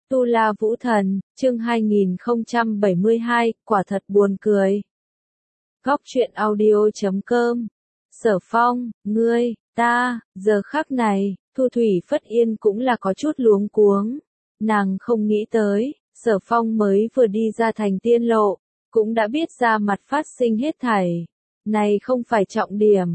Tu La Vũ Thần, chương 2072, quả thật buồn cười. Góc truyện audio.com. Sở Phong, ngươi, ta, giờ khắc này, Thu Thủy Phất Yên cũng là có chút luống cuống. Nàng không nghĩ tới, Sở Phong mới vừa đi ra thành tiên lộ, cũng đã biết ra mặt phát sinh hết thảy. Này không phải trọng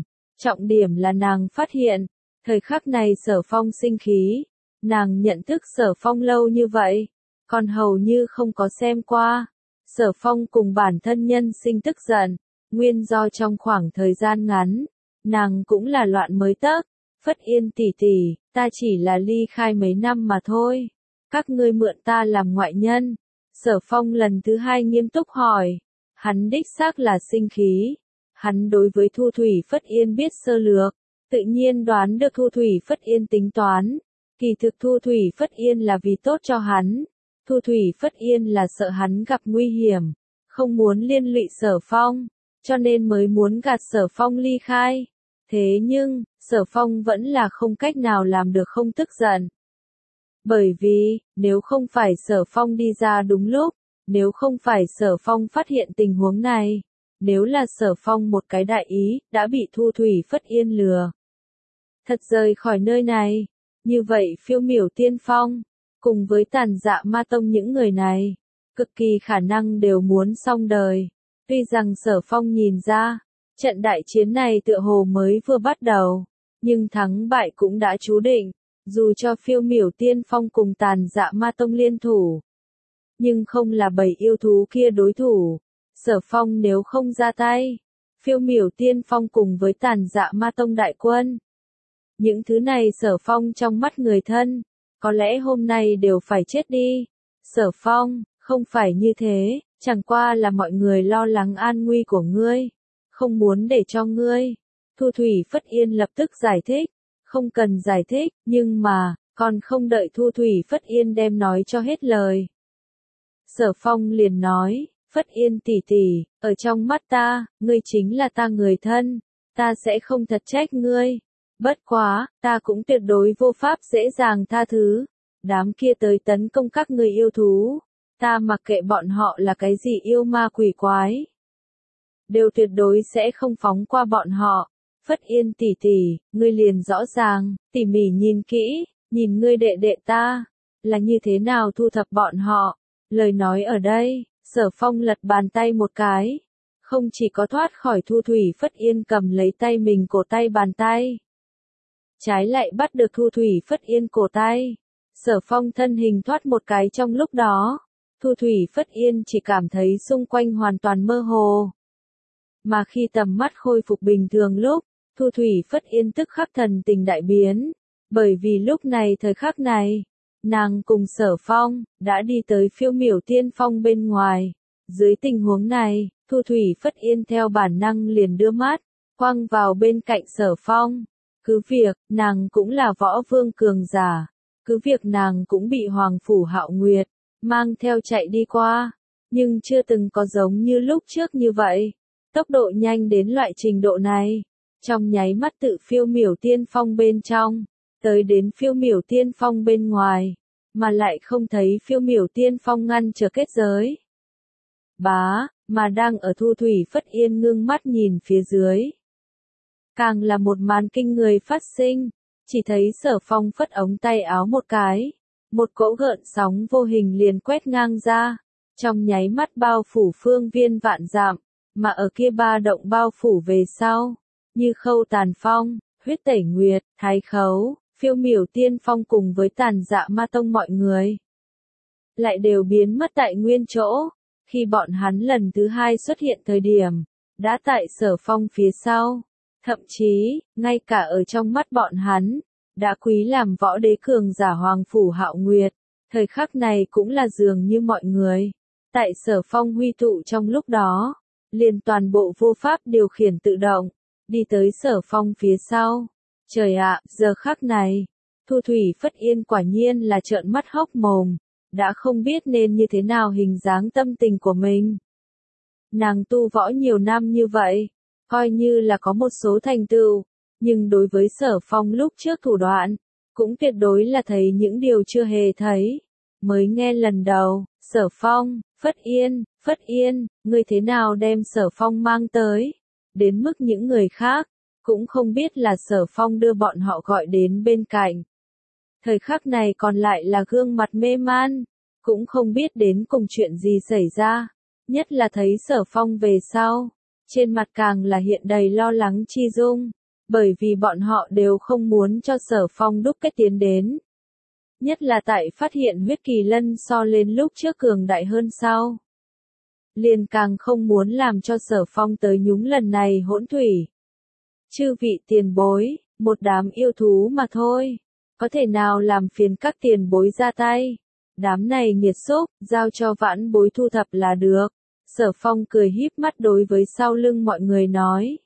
điểm là nàng phát hiện, thời khắc này Sở Phong sinh khí. Nàng nhận thức Sở Phong lâu như vậy, còn hầu như không có xem qua. Sở Phong cùng bản thân nhân sinh tức giận, nguyên do trong khoảng thời gian ngắn, nàng cũng là loạn mới tấc. Phất Yên tỷ tỷ, ta chỉ là ly khai mấy năm mà thôi. Các ngươi mượn ta làm ngoại nhân. Sở Phong lần thứ hai nghiêm túc hỏi. Hắn đích xác là sinh khí. Hắn đối với Thu Thủy Phất Yên biết sơ lược, tự nhiên đoán được Thu Thủy Phất Yên tính toán. Kỳ thực Thu Thủy Phất Yên là vì tốt cho hắn. Thu Thủy Phất Yên là sợ hắn gặp nguy hiểm, không muốn liên lụy Sở Phong, cho nên mới muốn gạt Sở Phong ly khai. Thế nhưng, Sở Phong vẫn là không cách nào làm được không tức giận. Bởi vì, nếu không phải Sở Phong đi ra đúng lúc, nếu không phải Sở Phong phát hiện tình huống này, nếu là Sở Phong một cái đại ý, đã bị Thu Thủy Phất Yên lừa. Thật rời khỏi nơi này. Như vậy Phiêu Miểu Tiên Phong, cùng với Tàn Dạ Ma Tông những người này, cực kỳ khả năng đều muốn xong đời. Tuy rằng Sở Phong nhìn ra, trận đại chiến này tựa hồ mới vừa bắt đầu, nhưng thắng bại cũng đã chú định, dù cho Phiêu Miểu Tiên Phong cùng Tàn Dạ Ma Tông liên thủ. Nhưng không là bầy yêu thú kia đối thủ, Sở Phong nếu không ra tay, Phiêu Miểu Tiên Phong cùng với Tàn Dạ Ma Tông đại quân. Những thứ này Sở Phong trong mắt người thân, có lẽ hôm nay đều phải chết đi. Sở Phong, không phải như thế, chẳng qua là mọi người lo lắng an nguy của ngươi, không muốn để cho ngươi. Thu Thủy Phất Yên lập tức giải thích, không cần giải thích, nhưng mà, còn không đợi Thu Thủy Phất Yên đem nói cho hết lời. Sở Phong liền nói, Phất Yên tỷ tỷ, ở trong mắt ta, ngươi chính là ta người thân, ta sẽ không thật trách ngươi. Bất quá, ta cũng tuyệt đối vô pháp dễ dàng tha thứ. Đám kia tới tấn công các người yêu thú, ta mặc kệ bọn họ là cái gì yêu ma quỷ quái, đều tuyệt đối sẽ không phóng qua bọn họ. Phất Yên tỷ tỷ, ngươi liền rõ ràng, tỉ mỉ nhìn kỹ, nhìn ngươi đệ đệ ta, là như thế nào thu thập bọn họ. Lời nói ở đây, Sở Phong lật bàn tay một cái, không chỉ có thoát khỏi Thu Thủy Phất Yên cầm lấy tay mình cổ tay bàn tay, trái lại bắt được Thu Thủy Phất Yên cổ tay. Sở Phong thân hình thoát một cái trong lúc đó, Thu Thủy Phất Yên chỉ cảm thấy xung quanh hoàn toàn mơ hồ. Mà khi tầm mắt khôi phục bình thường lúc, Thu Thủy Phất Yên tức khắc thần tình đại biến, bởi vì lúc này thời khắc này, nàng cùng Sở Phong đã đi tới Phiêu Miểu Tiên Phong bên ngoài. Dưới tình huống này, Thu Thủy Phất Yên theo bản năng liền đưa mắt quăng vào bên cạnh Sở Phong. Cứ việc, nàng cũng là võ vương cường giả, cứ việc nàng cũng bị Hoàng Phủ Hạo Nguyệt mang theo chạy đi qua, nhưng chưa từng có giống như lúc trước như vậy, tốc độ nhanh đến loại trình độ này, trong nháy mắt tự Phiêu Miểu Tiên Phong bên trong, tới đến Phiêu Miểu Tiên Phong bên ngoài, mà lại không thấy Phiêu Miểu Tiên Phong ngăn trở kết giới. Mà đang ở Thu Thủy Phất Yên ngưng mắt nhìn phía dưới. Càng là một màn kinh người phát sinh, chỉ thấy Sở Phong phất ống tay áo một cái, một cỗ gợn sóng vô hình liền quét ngang ra, trong nháy mắt bao phủ phương viên vạn dặm, mà ở kia ba động bao phủ về sau, như Khâu Tàn Phong, Huyết Tẩy Nguyệt, Thái Khấu, Phiêu Miểu Tiên Phong cùng với Tàn Dạ Ma Tông mọi người, lại đều biến mất tại nguyên chỗ. Khi bọn hắn lần thứ hai xuất hiện thời điểm, đã tại Sở Phong phía sau. Thậm chí, ngay cả ở trong mắt bọn hắn, đã quý làm võ đế cường giả Hoàng Phủ Hạo Nguyệt, thời khắc này cũng là dường như mọi người, tại Sở Phong huy tụ trong lúc đó, liền toàn bộ vô pháp điều khiển tự động, đi tới Sở Phong phía sau. Trời ạ, giờ khắc này, Thu Thủy Phất Yên quả nhiên là trợn mắt hốc mồm, đã không biết nên như thế nào hình dáng tâm tình của mình. Nàng tu võ nhiều năm như vậy, coi như là có một số thành tựu, nhưng đối với Sở Phong lúc trước thủ đoạn, cũng tuyệt đối là thấy những điều chưa hề thấy. mới nghe lần đầu, Sở Phong, Phất Yên, ngươi thế nào đem Sở Phong mang tới, đến mức những người khác, cũng không biết là Sở Phong đưa bọn họ gọi đến bên cạnh. Thời khắc này còn lại là gương mặt mê man, cũng không biết đến cùng chuyện gì xảy ra, nhất là thấy Sở Phong về sau, trên mặt càng là hiện đầy lo lắng chi dung, bởi vì bọn họ đều không muốn cho Sở Phong đúc kết tiến đến. Nhất là tại phát hiện huyết kỳ lân so lên lúc trước cường đại hơn sau. Liền càng không muốn làm cho Sở Phong tới nhúng lần này hỗn thủy. Chư vị tiền bối, một đám yêu thú mà thôi, có thể nào làm phiền các tiền bối ra tay. Đám này nghiệt xúc, giao cho vãn bối thu thập là được. Sở Phong cười híp mắt đối với sau lưng mọi người nói.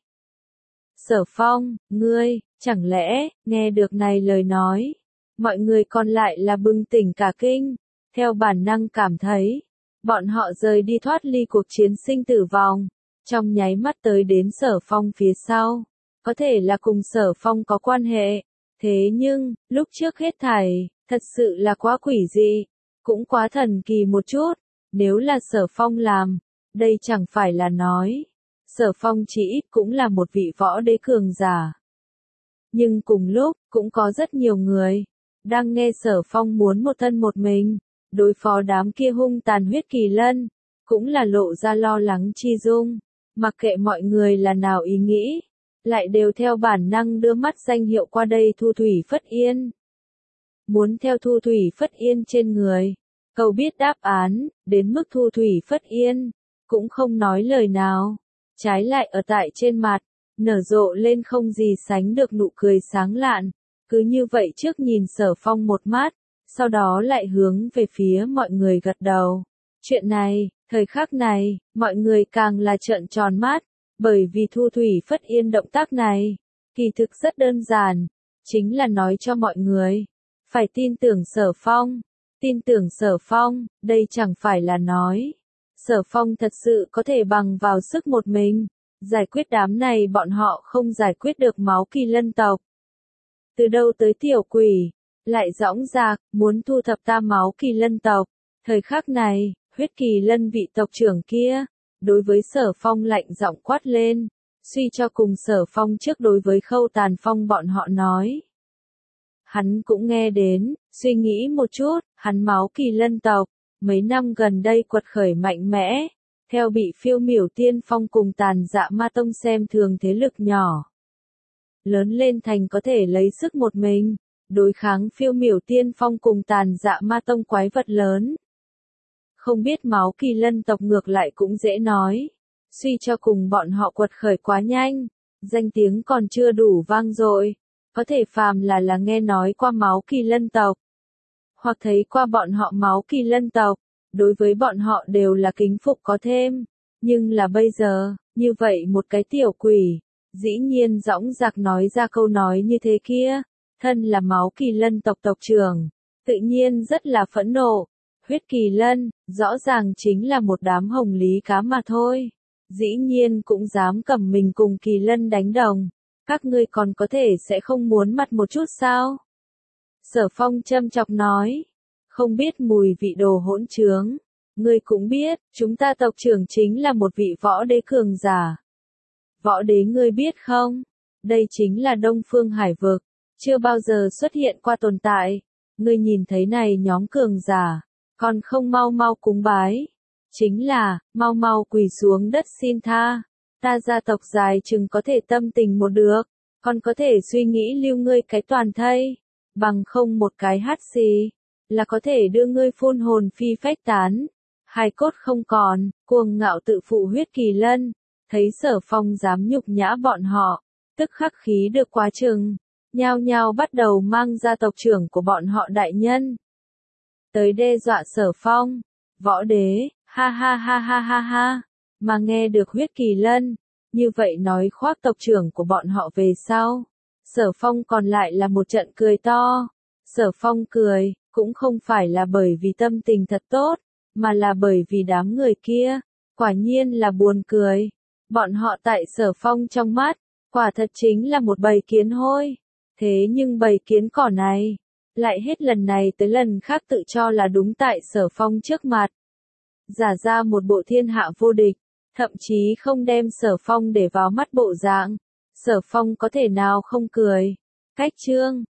Sở Phong, ngươi, chẳng lẽ, nghe được này lời nói. Mọi người còn lại là bừng tỉnh cả kinh, theo bản năng cảm thấy, bọn họ rời đi thoát ly cuộc chiến sinh tử vong, trong nháy mắt tới đến Sở Phong phía sau, có thể là cùng Sở Phong có quan hệ, thế nhưng, lúc trước hết thảy, thật sự là quá quỷ dị, cũng quá thần kỳ một chút, nếu là Sở Phong làm, đây chẳng phải là nói, Sở Phong chỉ ít cũng là một vị võ đế cường giả. Nhưng cùng lúc, cũng có rất nhiều người đang nghe Sở Phong muốn một thân một mình, đối phó đám kia hung tàn huyết kỳ lân, cũng là lộ ra lo lắng chi dung, mặc kệ mọi người là nào ý nghĩ, lại đều theo bản năng đưa mắt danh hiệu qua đây Thu Thủy Phất Yên. Muốn theo Thu Thủy Phất Yên trên người, cầu biết đáp án, đến mức Thu Thủy Phất Yên, cũng không nói lời nào, trái lại ở tại trên mặt, nở rộ lên không gì sánh được nụ cười sáng lạn. Cứ như vậy trước nhìn Sở Phong một mắt, sau đó lại hướng về phía mọi người gật đầu. Chuyện này, thời khắc này, mọi người càng là trợn tròn mắt, bởi vì Thu Thủy Phất Yên động tác này, kỳ thực rất đơn giản, chính là nói cho mọi người, phải tin tưởng Sở Phong, tin tưởng Sở Phong, đây chẳng phải là nói, Sở Phong thật sự có thể bằng vào sức một mình, giải quyết đám này bọn họ không giải quyết được máu kỳ lân tộc. Từ đâu tới tiểu quỷ, lại dõng dạc, muốn thu thập ta máu kỳ lân tộc. Thời khắc này, huyết kỳ lân vị tộc trưởng kia, đối với Sở Phong lạnh giọng quát lên, suy cho cùng Sở Phong trước đối với Khâu Tàn Phong bọn họ nói. Hắn cũng nghe đến, suy nghĩ một chút, hắn máu kỳ lân tộc, mấy năm gần đây quật khởi mạnh mẽ, theo bị Phiêu Miểu Tiên Phong cùng Tàn Dạ Ma Tông xem thường thế lực nhỏ. Lớn lên thành có thể lấy sức một mình, đối kháng Phiêu Miểu Tiên Phong cùng Tàn Dạ Ma Tông quái vật lớn. Không biết máu kỳ lân tộc ngược lại cũng dễ nói, suy cho cùng bọn họ quật khởi quá nhanh, danh tiếng còn chưa đủ vang dội, có thể phàm là nghe nói qua máu kỳ lân tộc, hoặc thấy qua bọn họ máu kỳ lân tộc, đối với bọn họ đều là kính phục có thêm, nhưng là bây giờ, như vậy một cái tiểu quỷ, dĩ nhiên dõng dạc nói ra câu nói như thế kia, thân là máu kỳ lân tộc tộc trưởng, tự nhiên rất là phẫn nộ. Huyết kỳ lân, rõ ràng chính là một đám hồng lý cá mà thôi, dĩ nhiên cũng dám cầm mình cùng kỳ lân đánh đồng, các ngươi còn có thể sẽ không muốn mặt một chút sao? Sở Phong châm chọc nói, không biết mùi vị đồ hỗn trướng, ngươi cũng biết, chúng ta tộc trưởng chính là một vị võ đế cường giả. Võ đế ngươi biết không? Đây chính là Đông Phương Hải Vực, chưa bao giờ xuất hiện qua tồn tại. Ngươi nhìn thấy này nhóm cường giả, còn không mau mau cúng bái. Chính là, mau mau quỳ xuống đất xin tha. Ta gia tộc dài chừng có thể tâm tình một được, còn có thể suy nghĩ lưu ngươi cái toàn thây. Bằng không một cái hát xì, là có thể đưa ngươi phun hồn phi phách tán. Hai cốt không còn, cuồng ngạo tự phụ huyết kỳ lân. Thấy Sở Phong dám nhục nhã bọn họ, tức khắc khí được quá chừng, nhao nhao bắt đầu mang ra tộc trưởng của bọn họ đại nhân. Tới đe dọa Sở Phong, võ đế, ha ha ha ha ha ha, mà nghe được huyết kỳ lân, như vậy nói khoác tộc trưởng của bọn họ về sau. Sở Phong còn lại là một trận cười to, Sở Phong cười, cũng không phải là bởi vì tâm tình thật tốt, mà là bởi vì đám người kia, quả nhiên là buồn cười. Bọn họ tại Sở Phong trong mắt, quả thật chính là một bầy kiến hôi. Thế nhưng bầy kiến cỏ này, lại hết lần này tới lần khác tự cho là đúng tại Sở Phong trước mặt. Giả ra một bộ thiên hạ vô địch, thậm chí không đem Sở Phong để vào mắt bộ dạng. Sở Phong có thể nào không cười. Cách chương